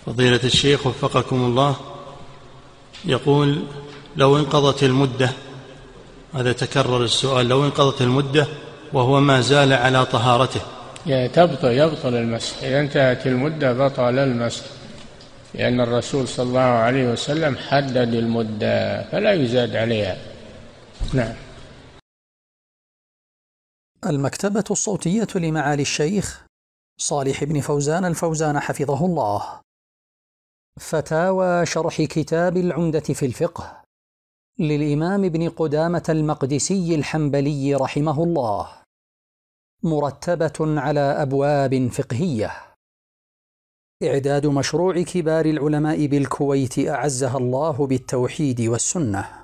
فضيلة الشيخ وفقكم الله، يقول: لو انقضت المدة، هذا تكرر السؤال، لو انقضت المدة وهو ما زال على طهارته، يبطل المسح. إذا انتهت المدة بطل المسح، لأن الرسول صلى الله عليه وسلم حدد المدة فلا يزاد عليها. نعم. المكتبة الصوتية لمعالي الشيخ صالح بن فوزان الفوزان حفظه الله. فتاوى شرح كتاب العمدة في الفقه للإمام ابن قدامة المقدسي الحنبلي رحمه الله، مرتبة على أبواب فقهية. إعداد مشروع كبار العلماء بالكويت أعزها الله بالتوحيد والسنة.